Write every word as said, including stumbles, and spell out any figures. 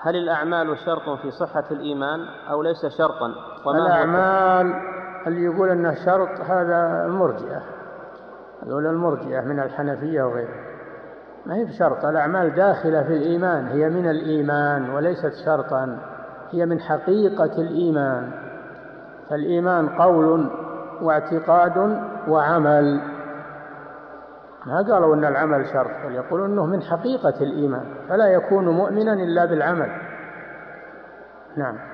هل الأعمال شرط في صحة الإيمان أو ليس شرطا؟ الأعمال اللي يقول أنه شرط هذا المرجئة، هذول المرجئة من الحنفية وغيره، ما هي بشرط. الأعمال داخلة في الإيمان، هي من الإيمان وليست شرطا، هي من حقيقة الإيمان. فالإيمان قول واعتقاد وعمل، ما قالوا أن العمل شرط، بل يقولون أنه من حقيقة الإيمان، فلا يكون مؤمنا إلا بالعمل. نعم.